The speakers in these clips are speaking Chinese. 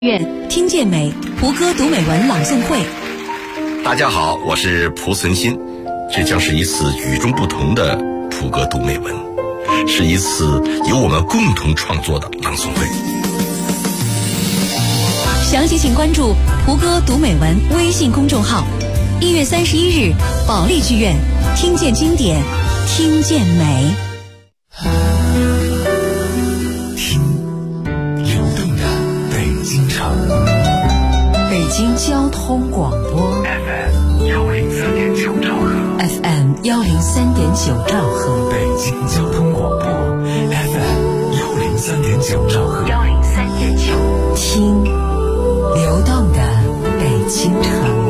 院听见美蒲歌读美文朗诵会。 大家好，我是蒲存昕，这将是一次与众不同的蒲歌读美文，是一次由我们共同创作的朗诵会。 详细请关注蒲歌读美文微信公众号。1月31日，保利剧院，听见经典，听见美。北京交通广播 FM103.9兆赫 FM103.9兆赫， 北京交通广播 FM103.9兆赫 103.9，听流动的北京城。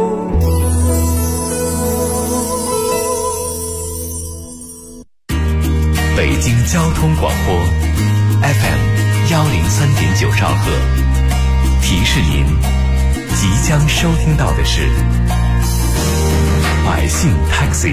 北京交通广播 FM103.9兆赫，提示您即将收听到的是百姓 Taxi。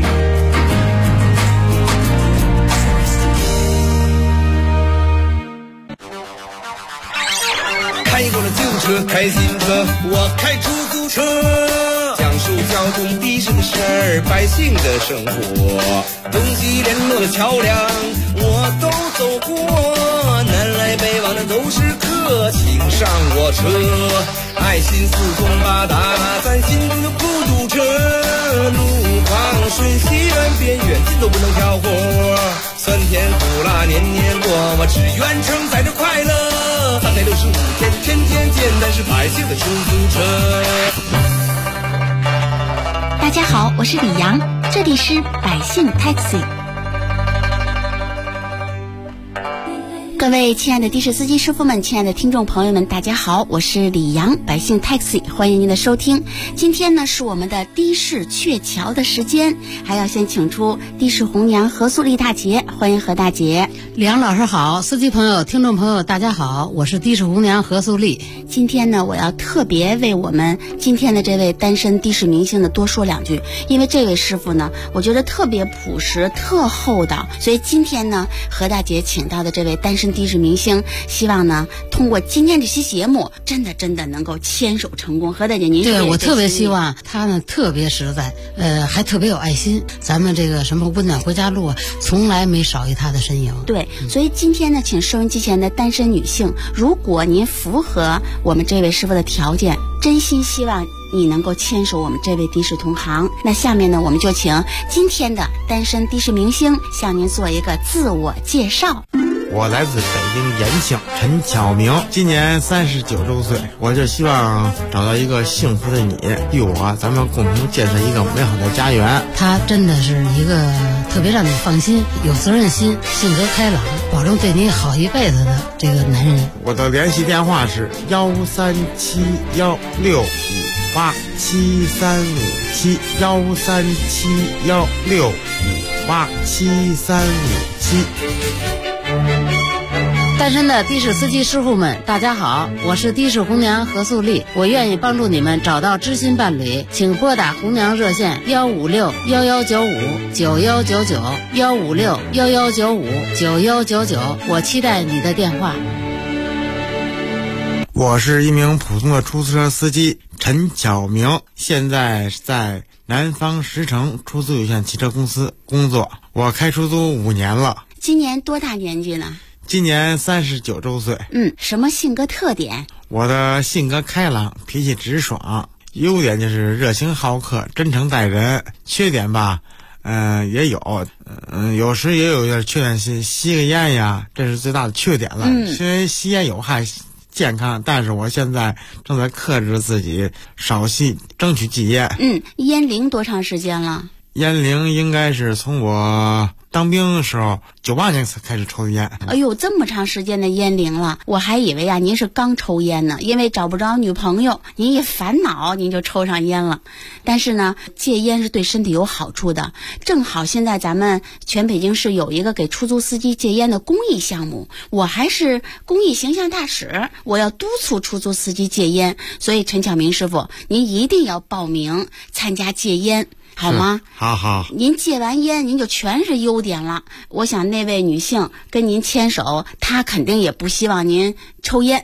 开过了救护车，开新车，我开出租车，讲述交通的士的事儿，百姓的生活，东西联络的桥梁我都走过，南来北往的都是客，请上我车，爱心四通八达，咱心中的孤独车，路旁顺西远边远近都不能挑活，酸甜苦辣年年过，我只愿承载着快乐，365天天天见，但是百姓的出租车。 大家好，我是李阳，这里是百姓 Taxi。各位亲爱的的士司机师傅们，亲爱的听众朋友们，大家好，我是李阳，百姓 Taxi， 欢迎您的收听。今天呢是我们的的士鹊桥的时间，还要先请出的士红娘何素丽大姐，欢迎何大姐。 李阳老师好，司机朋友听众朋友大家好，我是的士红娘何素丽。 今天呢我要特别为我们今天的这位单身的士明星呢多说两句，因为这位师傅呢我觉得特别朴实特厚道，所以今天呢何大姐请到的这位单身的士明星，希望呢通过今天这期节目真的能够牵手成功。何大姐您对我特别希望他呢特别实在，还特别有爱心，咱们这个什么温暖回家路啊从来没少于他的身影。 对，所以今天呢请收音机前的单身女性，如果您符合我们这位师傅的条件，真心希望你能够牵手我们这位的士同行。那下面呢我们就请今天的单身的士明星向您做一个自我介绍。 我来自北京延庆，陈巧明，今年39周岁。我就希望找到一个幸福的你，与我咱们共同建设一个美好的家园。 他真的是一个特别让你放心、有责任心、性格开朗，保证对你好一辈子的这个男人。 我的联系电话是13716587371371371587357。 单身的的士司机师傅们大家好，我是的士红娘何素丽，我愿意帮助你们找到知心伴侣，请拨打红娘热线15611959199，15611959199，我期待你的电话。 我是一名普通的出租车司机陈巧明，现在在南方石城出租有限汽车公司工作，我开出租5年了。 今年多大年纪呢？ 今年39周岁。 什么性格特点？ 我的性格开朗，脾气直爽，优点就是热情好客，真诚待人。缺点吧，也有，有时也有点缺点，是吸个烟呀，这是最大的缺点了。虽然吸烟有害健康，但是我现在正在克制自己，少吸，争取戒烟。 烟龄多长时间了？ 烟龄应该是从我当兵的时候98年才开始抽烟。 哎呦，这么长时间的烟龄了，我还以为您是刚抽烟呢，因为找不着女朋友，您一烦恼您就抽上烟了。但是呢，戒烟是对身体有好处的，正好现在咱们全北京市有一个给出租司机戒烟的公益项目，我还是公益形象大使，我要督促出租司机戒烟，所以陈巧明师傅您一定要报名参加戒烟，好吗？ 好， 您戒完烟您就全是优点了。我想那位女性跟您牵手，她肯定也不希望您抽烟。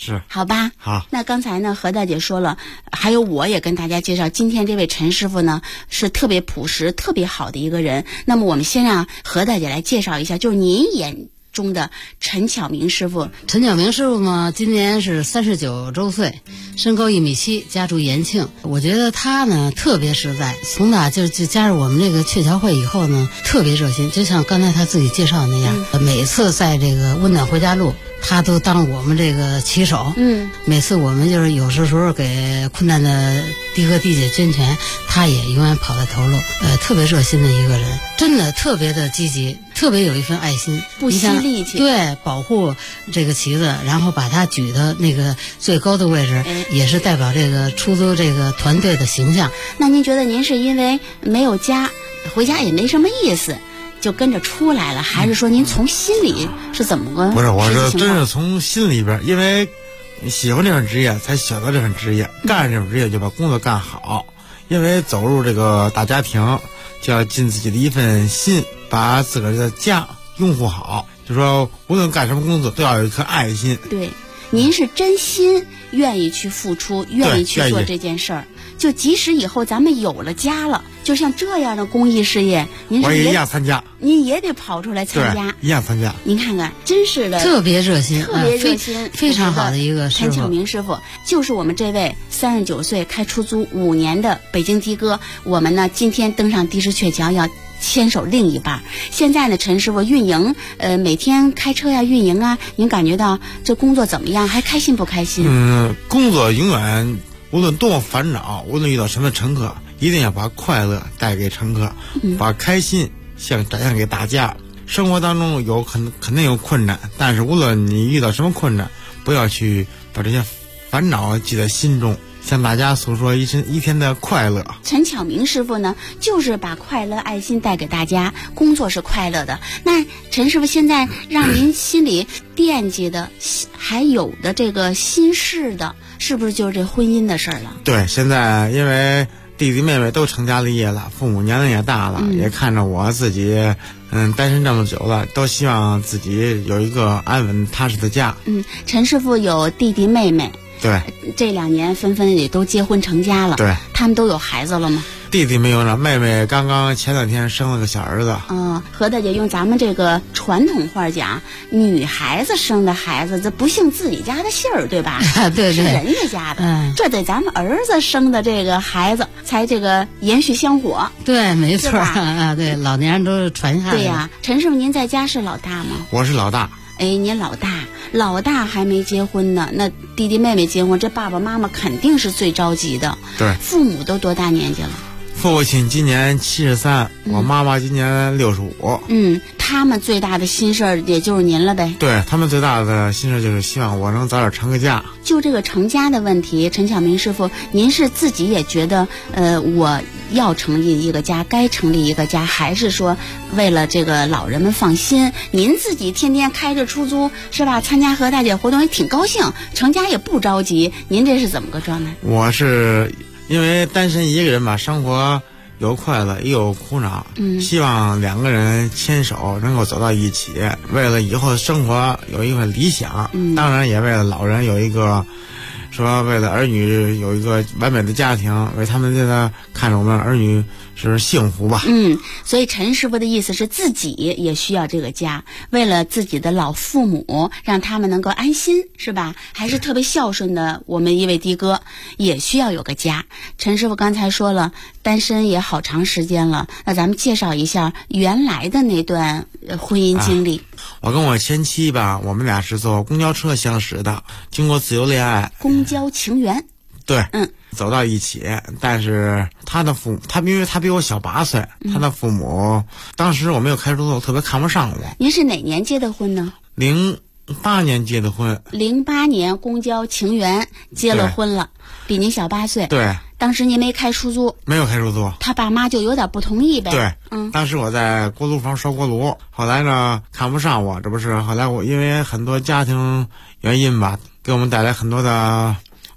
是， 好吧？ 好。 那刚才呢，何大姐说了，还有我也跟大家介绍，今天这位陈师傅呢是特别朴实、特别好的一个人。那么我们先让何大姐来介绍一下，就是您眼中的陈巧明师傅。 陈巧明师傅呢，今年是39周岁，身高1.7米，家住延庆。我觉得他呢特别实在，从打就加入我们这个鹊桥会以后呢，特别热心。就像刚才他自己介绍的那样，每次在这个温暖回家路，他都当我们这个旗手。每次我们就是有时候给困难的弟哥弟姐捐钱，他也永远跑在头路。特别热心的一个人，真的特别的积极，特别有一份爱心， 不惜力气。 对，保护这个旗子，然后把它举到那个最高的位置，也是代表这个出租这个团队的形象。 那您觉得您是因为没有家，回家也没什么意思，就跟着出来了，还是说您从心里是怎么个？ 不是，我是真是从心里边，因为喜欢这份职业才选择这份职业，干这份职业就把工作干好。因为走入这个大家庭，就要尽自己的一份心，把自个儿的家拥护好。就说无论干什么工作，都要有一颗爱心。 对，您是真心愿意去付出，愿意去做这件事儿。就即使以后咱们有了家了，就像这样的公益事业，您我也一样参加， 您也得跑出来参加， 一样参加。 您看看，真是的， 特别热心， 特别热心， 非常好的一个师傅。 陈巧明师傅就是我们这位39岁开出租5年的北京的哥。我们呢今天登上的士鹊桥要牵手另一半。现在呢，陈师傅运营，每天开车呀，运营啊，您感觉到这工作怎么样？还开心不开心？ 工作永远无论多么烦恼，无论遇到什么乘客，一定要把快乐带给乘客，把开心展现给大家。生活当中肯定有困难，但是无论你遇到什么困难，不要去把这些烦恼记在心中，向大家诉说一天的快乐。 陈巧明师傅呢，就是把快乐爱心带给大家，工作是快乐的。那陈师傅现在让您心里惦记的，还有的这个心事的，是不是就是这婚姻的事儿了？ 对，现在因为弟弟妹妹都成家立业了，父母年龄也大了，也看着我自己单身这么久了，都希望自己有一个安稳踏实的家。 陈师傅有弟弟妹妹， 对， 这2年纷纷也都结婚成家了。 对， 他们都有孩子了吗？ 弟弟没有呢，妹妹刚刚前2天生了个小儿子。 何大姐用咱们这个传统话讲，女孩子生的孩子，这不姓自己家的姓儿，对吧？ 对， 是人家家的。这得咱们儿子生的这个孩子才这个延续香火。 对，没错啊，对，老年人都传下来。 对呀，陈师傅，您在家是老大吗？ 我是老大。 您老大还没结婚呢，那弟弟妹妹结婚，这爸爸妈妈肯定是最着急的。 对， 父母都多大年纪了？ 父亲今年73，我妈妈今年65。 他们最大的心事儿也就是您了呗。 对，他们最大的心事就是希望我能早点成个家。 就这个成家的问题，陈巧明师傅，您是自己也觉得我要成立一个家，该成立一个家，还是说为了这个老人们放心，您自己天天开着出租是吧？参加何大姐活动也挺高兴，成家也不着急，您这是怎么个状态？ 我是因为单身一个人吧，生活有快乐也有苦恼，希望2个人牵手能够走到一起，为了以后的生活有一个理想，当然也为了老人有一个说为了儿女有一个完美的家庭，为他们这个看着我们儿女是幸福吧。 所以陈师傅的意思是自己也需要这个家，为了自己的老父母，让他们能够安心，是吧？还是特别孝顺的我们一位的哥也需要有个家。陈师傅刚才说了，单身也好长时间了，那咱们介绍一下原来的那段婚姻经历。 我跟我前妻吧，我们俩是坐公交车相识的，经过自由恋爱， 公交情缘。 对，走到一起。但是他的父母，因为他比我小8岁，他的父母当时我没有开出租，特别看不上我。 您是哪年结的婚呢 ？08年结的婚。 08年公交情缘结了婚了，比您小8岁。 对。 当时您没开出租。 没有开出租。 他爸妈就有点不同意呗。 对。当时我在锅炉房烧锅炉，后来呢看不上我，这不是后来我因为很多家庭原因吧，给我们带来很多的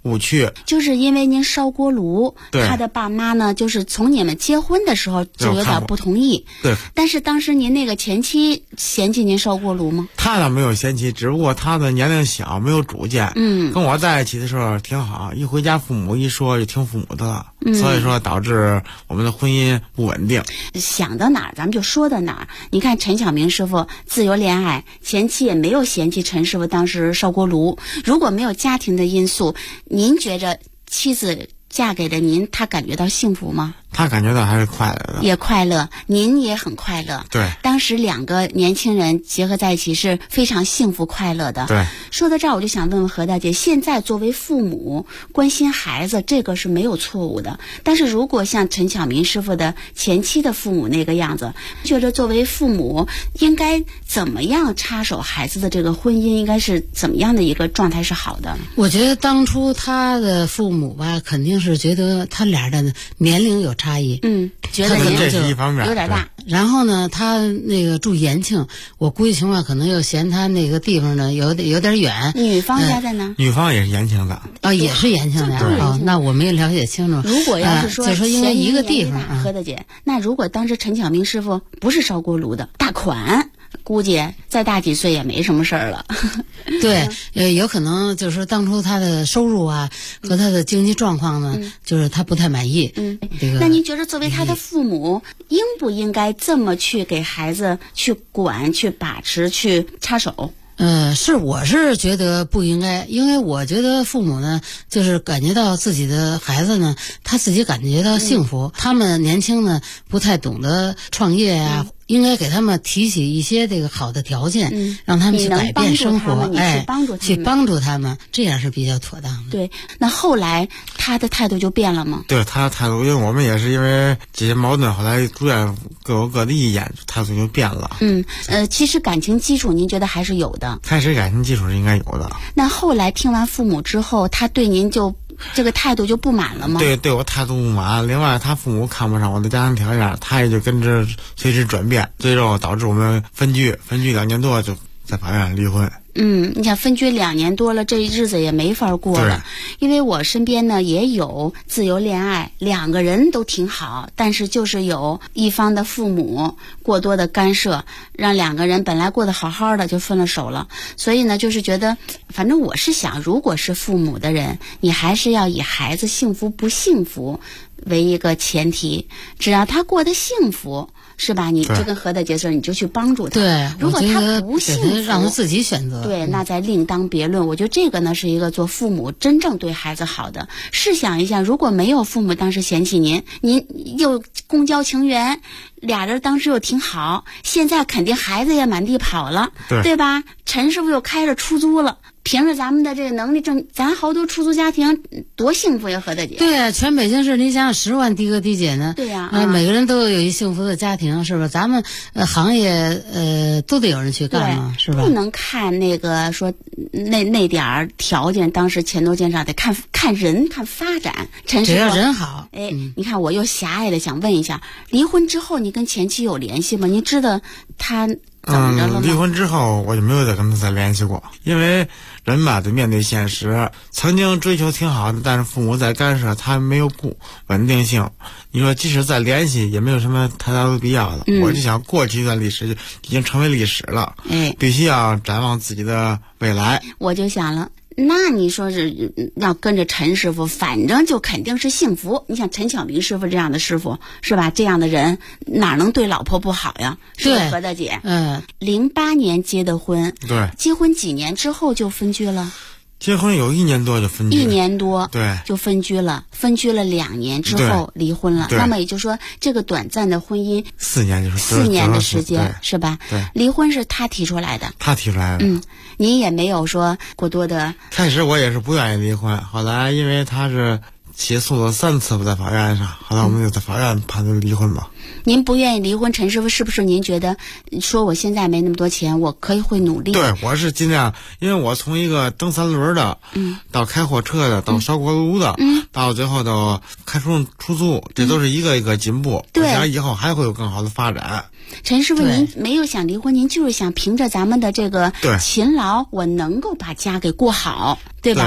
误区。 就是因为您烧锅炉， 对他的爸妈呢，就是从你们结婚的时候就有点不同意。 对， 但是当时您那个前妻嫌弃您烧锅炉吗？ 他倒没有嫌弃，只不过他的年龄小，没有主见。跟我在一起的时候挺好，一回家父母一说就听父母的了，所以说导致我们的婚姻不稳定。 想到哪儿咱们就说到哪儿。你看陈晓明师傅自由恋爱，前妻也没有嫌弃陈师傅当时烧锅炉。如果没有家庭的因素，您觉着妻子嫁给了您，她感觉到幸福吗？ 他感觉到还是快乐的， 也快乐，您也很快乐。 对， 当时两个年轻人结合在一起是非常幸福快乐的。 对， 说到这儿，我就想问问何大姐，现在作为父母关心孩子，这个是没有错误的。但是如果像陈晓明师傅的前妻的父母那个样子，觉得作为父母应该怎么样插手孩子的这个婚姻，应该是怎么样的一个状态是好的？ 我觉得当初他的父母吧，肯定是觉得他俩的年龄有差异， 觉得这是一方面， 有点大。 然后呢，他那个住延庆，我估计情况可能又嫌他那个地方呢有点远。 女方家在哪？ 女方也是延庆的。 也是延庆的。那我没有了解清楚。 如果要是说， 就说因为一个地方， 何大姐，那如果当时陈晓明师傅不是烧锅炉的大款，估计再大几岁也没什么事儿了。 对，有可能就是说当初他的收入啊和他的经济状况呢，就是他不太满意。 那您觉得作为他的父母，应不应该这么去给孩子去管、去把持、去插手？ 我是觉得不应该，因为我觉得父母呢，就是感觉到自己的孩子呢，他自己感觉到幸福。他们年轻呢，不太懂得创业啊。应该给他们提起一些这个好的条件，让他们去改变生活，去帮助他们，这样是比较妥当的。 对，那后来他的态度就变了吗？ 对，他的态度，因为我们也是因为这些矛盾，后来逐渐各有各的意见，态度就变了。 其实感情基础您觉得还是有的。 开始感情基础是应该有的。 那后来听完父母之后，他对您就这个态度就不满了吗？ 对我态度不满。另外，他父母看不上我的家庭条件，他也就跟着随之转变，最终导致我们分居2年多，就在法院离婚。 你想分居2年多了，这日子也没法过了。因为我身边呢也有自由恋爱，两个人都挺好，但是就是有一方的父母过多的干涉，让两个人本来过得好好的就分了手了。所以呢，就是觉得，反正我是想，如果是父母的人，你还是要以孩子幸福不幸福为一个前提，只要他过得幸福，是吧？你就跟何大姐说，你就去帮助他。 对， 如果他不幸福， 让他自己选择。 对，那再另当别论。我觉得这个呢是一个做父母真正对孩子好的。试想一下，如果没有父母当时嫌弃您又公交情缘，俩人当时又挺好，现在肯定孩子也满地跑了，对吧？陈师傅又开着出租了。凭着咱们的这个能力咱好多出租家庭多幸福呀，何大姐。 对啊，全北京市你想10万的哥的姐呢？ 对呀， 每个人都有一幸福的家庭，是吧？咱们行业都得有人去干嘛，是吧？ 不能看那个说那点儿条件，当时钱多钱少，得看人，看发展。陈师傅， 只要人好。 你看我又狭隘的想问一下，离婚之后你跟前妻有联系吗？你知道他怎么着了吗？ 离婚之后我就没有再跟他再联系过，因为人吧得面对现实，曾经追求挺好的，但是父母在干涉，他没有顾稳定性。你说即使再联系也没有什么太大的必要了。我就想过去一段历史就已经成为历史了，必须要展望自己的未来。 我就想了，那你说是要跟着陈师傅，反正就肯定是幸福。你像陈晓明师傅这样的师傅，是吧？这样的人哪能对老婆不好呀？是吧，何大姐？08年结的婚， 对， 结婚几年之后就分居了？ 结婚有1年多就分居了，1 年多， 对， 就分居了。分居了2年之后离婚了。那么也就是说，这个短暂的婚姻 4年，就是 4年的时间，是吧？ 对， 离婚是他提出来的。 他提出来的。 您也没有说过多的。 开始我也是不愿意离婚，后来因为他是起诉了3次不在法院上，后来我们就在法院判决离婚嘛。 您不愿意离婚，陈师傅是不是您觉得说我现在没那么多钱，我会努力？ 对，我是尽量，因为我从一个蹬3轮的，到开货车的，到烧锅炉的，到最后到开出租，这都是一个一个进步。我想以后还会有更好的发展。 陈师傅，您没有想离婚，您就是想凭着咱们的这个勤劳，我能够把家给过好，对吧？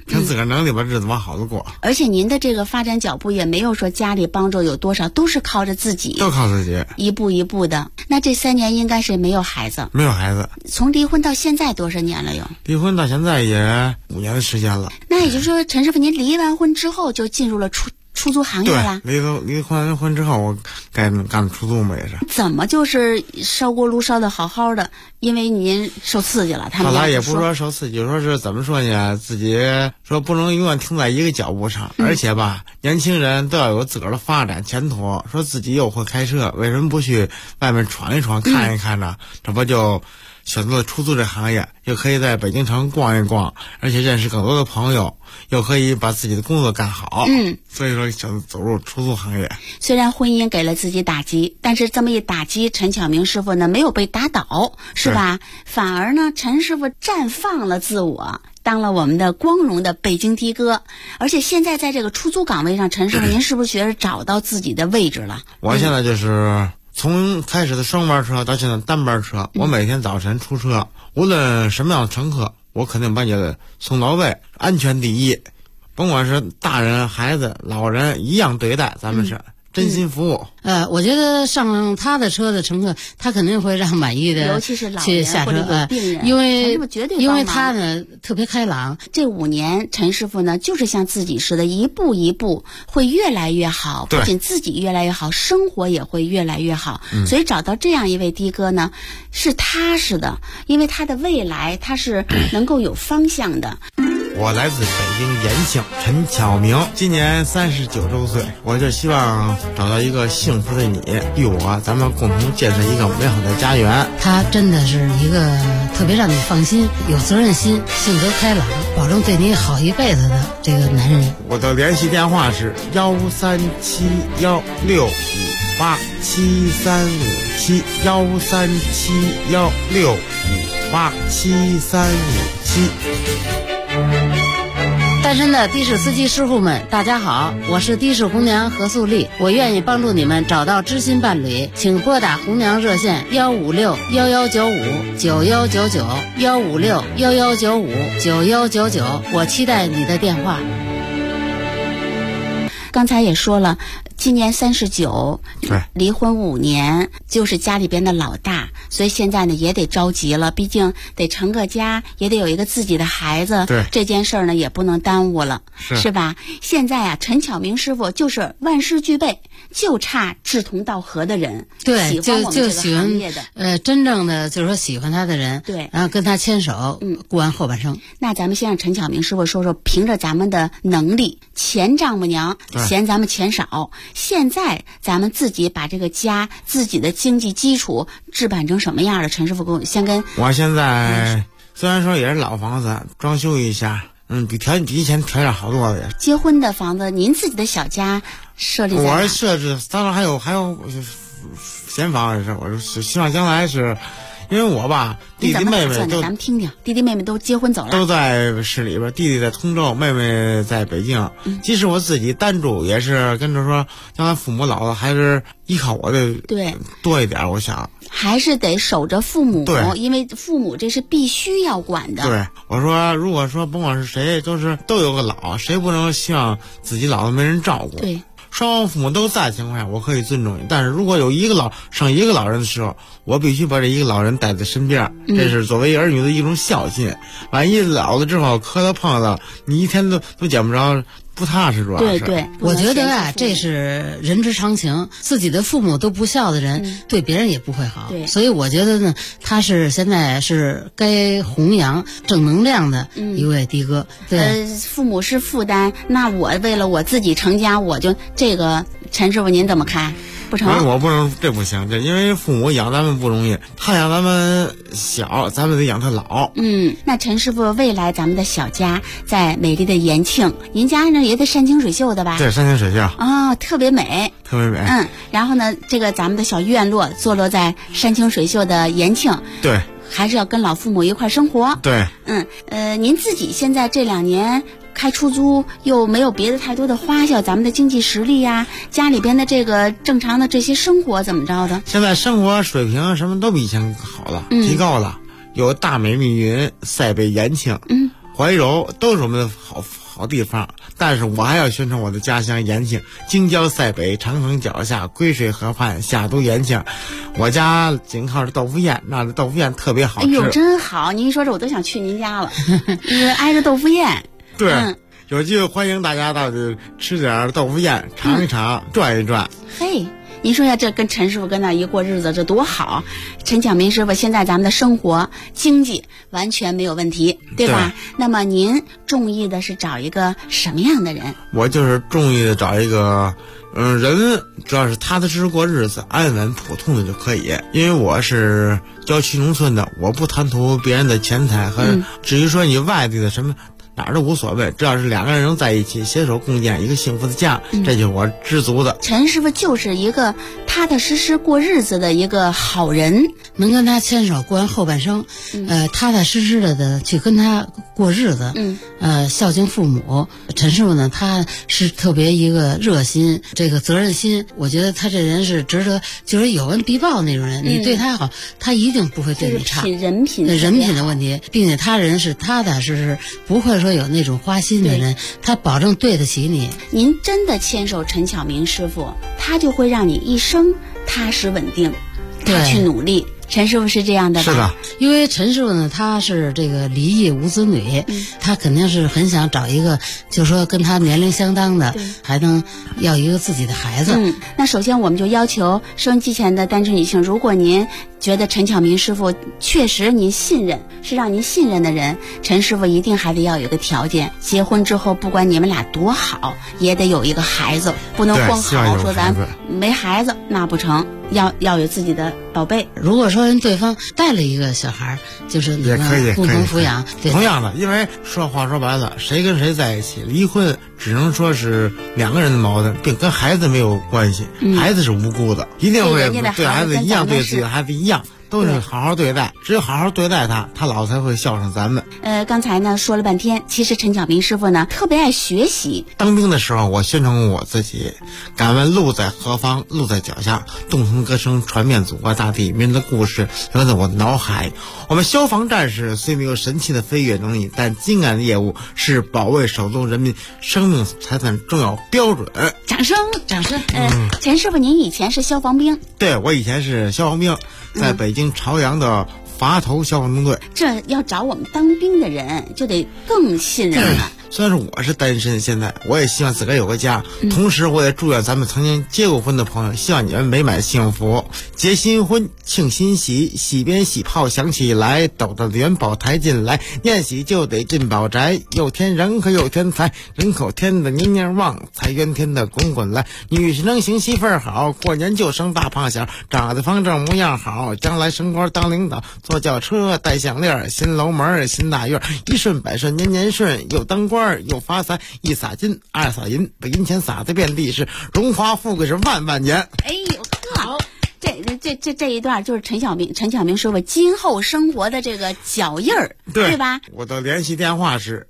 凭自个儿能力把日子往好的过。 而且您的这个发展脚步也没有说家里帮助有多少，都是靠着自己， 都靠自己， 一步一步的。那这3年应该是没有孩子， 没有孩子。 从离婚到现在多少年了有？ 离婚到现在也5年的时间了。 那也就是说，陈师傅您离完婚之后就进入了出租行业了？ 对，离婚之后，我干出租嘛也是。 怎么就是烧锅炉烧的好好的？因为您受刺激了，他们后来也不说受刺激，就说是怎么说呢？自己说不能永远停在一个脚步上，而且吧，年轻人都要有自个儿的发展前途。说自己又会开车，为什么不去外面闯一闯、看一看呢？这不就选择了出租这行业，又可以在北京城逛一逛，而且认识更多的朋友，又可以把自己的工作干好。所以说想走入出租行业。 虽然婚姻给了自己打击，但是这么一打击，陈巧明师傅呢没有被打倒，是吧？反而呢，陈师傅绽放了自我，当了我们的光荣的北京的哥。而且现在在这个出租岗位上，陈师傅您是不是觉得找到自己的位置了？ 我现在就是从开始的双班车到现在单班车，我每天早晨出车，无论什么样的乘客，我肯定把你送到位，安全第一，甭管是大人、孩子、老人一样对待，咱们是真心服务。 我觉得上他的车的乘客，他肯定会让满意的， 尤其是老人去下车， 或者有病人， 因为绝对因为他呢特别开朗。 这5年，陈师傅呢就是像自己似的，一步一步会越来越好，不仅自己越来越好，生活也会越来越好。所以找到这样一位的哥呢，是踏实的，因为他的未来他是能够有方向的。 我来自北京延庆，陈巧明，今年39周岁。我就希望找到一个幸福的你，与我，咱们共同建设一个美好的家园。 他真的是一个特别让你放心、有责任心、性格开朗，保证对你好一辈子的这个男人。 我的联系电话是13716587371637165873557。 单身的的士司机师傅们，大家好，我是的士红娘何素丽，我愿意帮助你们找到知心伴侣，请拨打红娘热线15611959199，15611959199，我期待你的电话。 刚才也说了，今年39，离婚5年，就是家里边的老大，所以现在呢也得着急了，毕竟得成个家，也得有一个自己的孩子，这件事呢也不能耽误了，是吧？现在啊，陈巧明师傅就是万事俱备，就差志同道合的人， 对， 喜欢我们这个行业的， 真正的就是说喜欢他的人， 对， 然后跟他牵手，过完后半生。 那咱们先让陈巧明师傅说说，凭着咱们的能力，钱丈母娘嫌咱们钱少，现在咱们自己把这个家自己的经济基础置办成什么样的？陈师傅跟我先跟我现在虽然说也是老房子，装修一下，比以前条件好多了。 结婚的房子，您自己的小家设立在哪？ 我设置，当然还有闲房是，我是希望将来是。因为我吧，弟弟妹妹都， 咱们听听，弟弟妹妹都结婚走了， 都在市里边，弟弟在通州，妹妹在北京。即使我自己单住，也是跟着说，将来父母老了，还是依靠我的多一点。我想还是得守着父母，因为父母这是必须要管的。 对，我说，如果说甭管是谁，都有个老，谁不能希望自己老了没人照顾？ 对。 双方父母都在的情况下，我可以尊重你。但是如果有生一个老人的时候，我必须把这一个老人带在身边，这是作为儿女的一种孝心。万一老了之后磕到碰了，你一天都见不着，不踏实，主要是。 对， 我觉得啊，这是人之常情。自己的父母都不孝的人，对别人也不会好。 对， 所以我觉得呢，他是现在是该弘扬正能量的一位的哥。对， 父母是负担，那我为了我自己成家，我就这个陈师傅您怎么看？不成， 我不能，这不行，这因为父母养咱们不容易，他养咱们小，咱们得养他老。 那陈师傅，未来咱们的小家在美丽的延庆，您家呢也得山清水秀的吧？ 对，山清水秀。 特别美， 特别美。 然后呢，这个咱们的小院落坐落在山清水秀的延庆。 对。 还是要跟老父母一块生活。 对。 您自己现在这2年开出租，又没有别的太多的花销，咱们的经济实力呀，家里边的这个正常的这些生活怎么着的？ 现在生活水平什么都比以前好了，提高了。有大美密云、塞北延庆、怀柔都是我们的好地方，但是我还要宣传我的家乡延庆，京郊塞北，长城脚下，归水河畔，夏都延庆。我家紧靠着豆腐堰，那的豆腐堰特别好吃。 哎呦，真好！您一说这我都想去您家了，挨着豆腐堰。 对。有机会欢迎大家到这吃点豆腐堰，尝一尝，转一转。 嘿，您说呀，这跟陈师傅跟那一过日子，这多好！陈巧明师傅，现在咱们的生活经济完全没有问题，对吧？那么您中意的是找一个什么样的人？ 我就是中意的找一个，人主要是踏踏实实过日子，安稳普通的就可以。因为我是郊区农村的，我不贪图别人的钱财和，至于说你外地的什么。哪儿都无所谓，只要是两个人能在一起携手共建一个幸福的家，这就是我知足的。 陈师傅就是一个踏踏实实过日子的一个好人， 能跟他牵手过完后半生，踏踏实实的去跟他过日子，孝敬父母。陈师傅呢，他是特别一个热心，这个责任心，我觉得他这人是值得，就是有恩必报那种人。你对他好，他一定不会对你差。 人品的问题，并且他人是踏踏实实，不会说有那种花心的人，他保证对得起你。 您真的牵手陈巧明师傅，他就会让你一生踏实稳定，他去努力。陈师傅是这样的吧？ 是的， 因为陈师傅呢，他是这个离异无子女，他肯定是很想找一个，就是说跟他年龄相当的，还能要一个自己的孩子。 那首先我们就要求收音机前的单身女性，如果您觉得陈巧明师傅确实您信任，是让您信任的人，陈师傅一定还得要有一个条件，结婚之后不管你们俩多好，也得有一个孩子，不能光好说咱没孩子那不成，要有自己的宝贝。 如果说人对方带了一个小孩，就是你们共同抚养， 同样的，因为话说白了，谁跟谁在一起，离婚只能说是两个人的矛盾，并跟孩子没有关系，孩子是无辜的，一定会对孩子一样，对自己的孩子一样。都是好好对待，只有好好对待他，他老才会孝顺咱们。 刚才呢说了半天，其实陈巧明师傅呢特别爱学习。 当兵的时候，我宣传过我自己，敢问路在何方？路在脚下。动听歌声传遍祖国大地，民的故事留在我的脑海。我们消防战士虽没有神奇的飞跃能力，但精干的业务是保卫手中人民生命财产重要标准。 掌声！陈师傅，您以前是消防兵？ 对，我以前是消防兵，在北京朝阳的垡头消防队。 这要找我们当兵的人，就得更信任了。 虽然是我是单身，现在我也希望自个儿有个家，同时我也祝愿咱们曾经结过婚的朋友，希望你们美满幸福。结新婚庆新喜，喜边喜炮响起来，斗得元宝抬进来，念喜就得进宝宅，又添人和又添财，人口添的年年旺，财源添的滚滚来。女婿能行媳妇儿好，过年就生大胖小，长得方正模样好，将来升官当领导，坐轿车戴项链，新楼门新大院，一顺百顺年年顺，又当官又发财，一撒金二撒银，把银钱撒得遍地是，荣华富贵是万万年。 哎呦好，这一段就是陈巧明师傅今后生活的这个脚印儿，对吧？ 我的联系电话是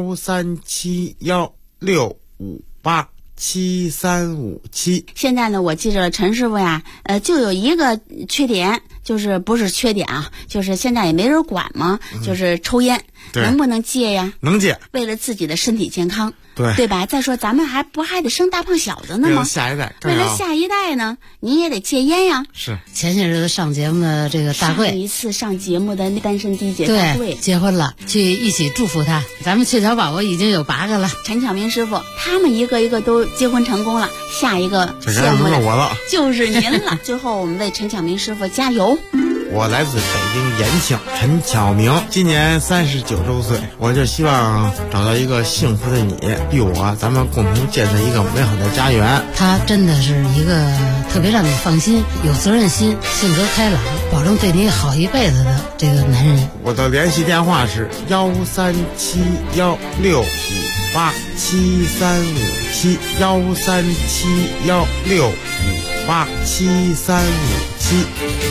13716587357。 现在呢，我记着了，陈师傅呀，就有一个缺点，就是不是缺点啊，就是现在也没人管嘛，就是抽烟，能不能戒呀？ 能戒， 为了自己的身体健康， 对吧？再说咱们还得生大胖小子呢吗？ 为了下一代呢，你也得戒烟呀。 是前些日子上节目的这个大贵， 上一次上节目的单身DJ大贵结婚了，去一起祝福他。咱们鹊桥宝宝已经有8个了。 陈巧明师傅他们一个一个都结婚成功了，下一个羡慕的我了， 就是您了。最后我们为陈巧明师傅加油。 我来自北京延庆，陈巧明，今年39周岁。我就希望找到一个幸福的你，与我，咱们共同建设一个美好的家园。 他真的是一个特别让你放心、有责任心、性格开朗，保证对你好一辈子的这个男人。 我的联系电话是13716587357，13716587357。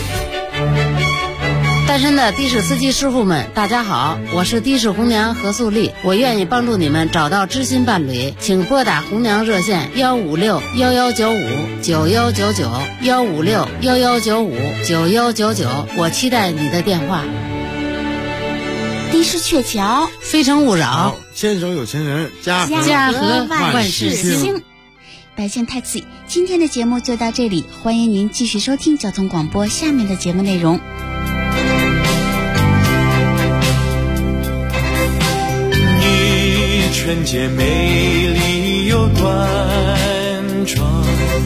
单身的的士司机师傅们，大家好，我是的士红娘何素丽，我愿意帮助你们找到知心伴侣，请拨打红娘热线15611959199，15611959199，我期待你的电话。 的士鹊桥， 非诚勿扰好，牵手有情人，家和万事兴。 百姓太子，今天的节目就到这里，欢迎您继续收听交通广播下面的节目内容。 你纯洁美丽又端庄，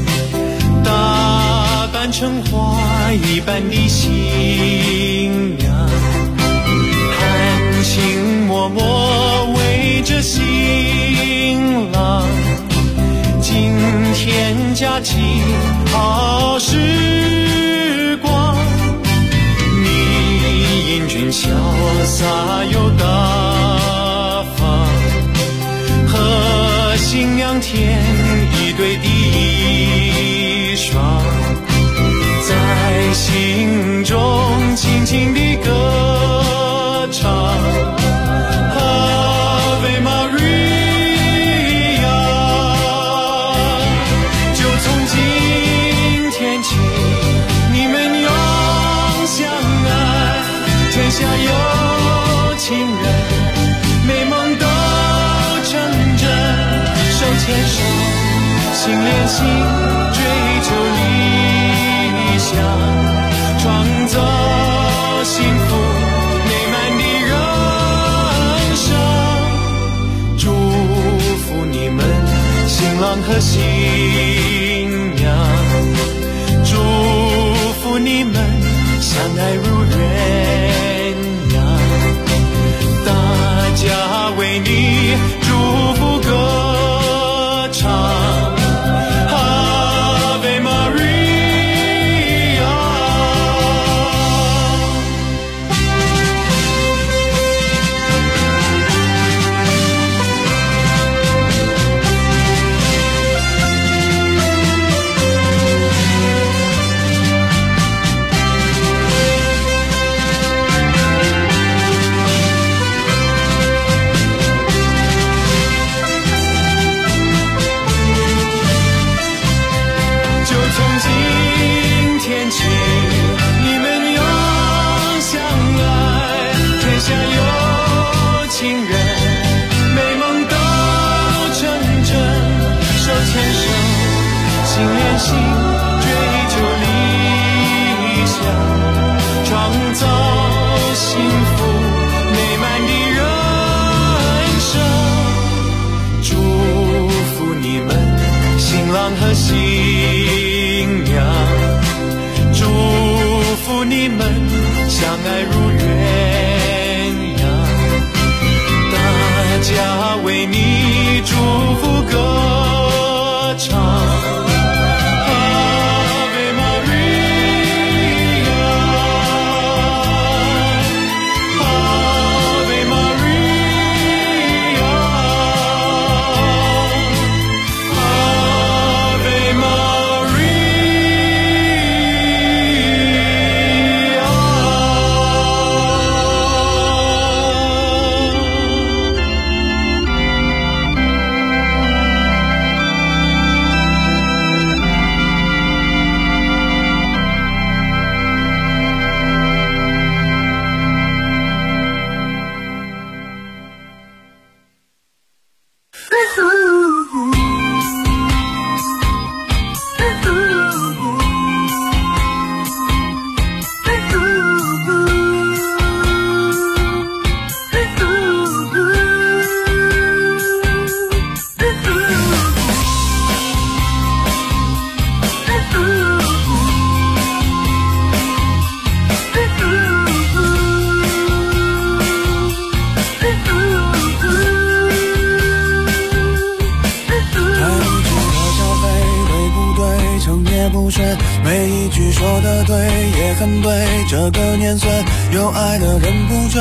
打扮成花一般的新娘，含情脉脉围着新郎，今天佳期好时光，你英俊潇洒又大方，和新娘添一对的衣裳，在心中轻轻地歌唱Ave Maria。天下有情人，美梦都成真，手牵手，心连心，追求理想，创造幸福美满的人生。祝福你们新郎和新娘，祝福你们相爱如鸳鸯，大家为你祝福歌唱 Ave Maria。 心连心，追求理想，创造幸福美满的人生。祝福你们新郎和新娘，祝福你们相爱如鸳鸯，大家为你祝福歌唱。 每一句说的对，也很对。这个年岁，有爱的人不准。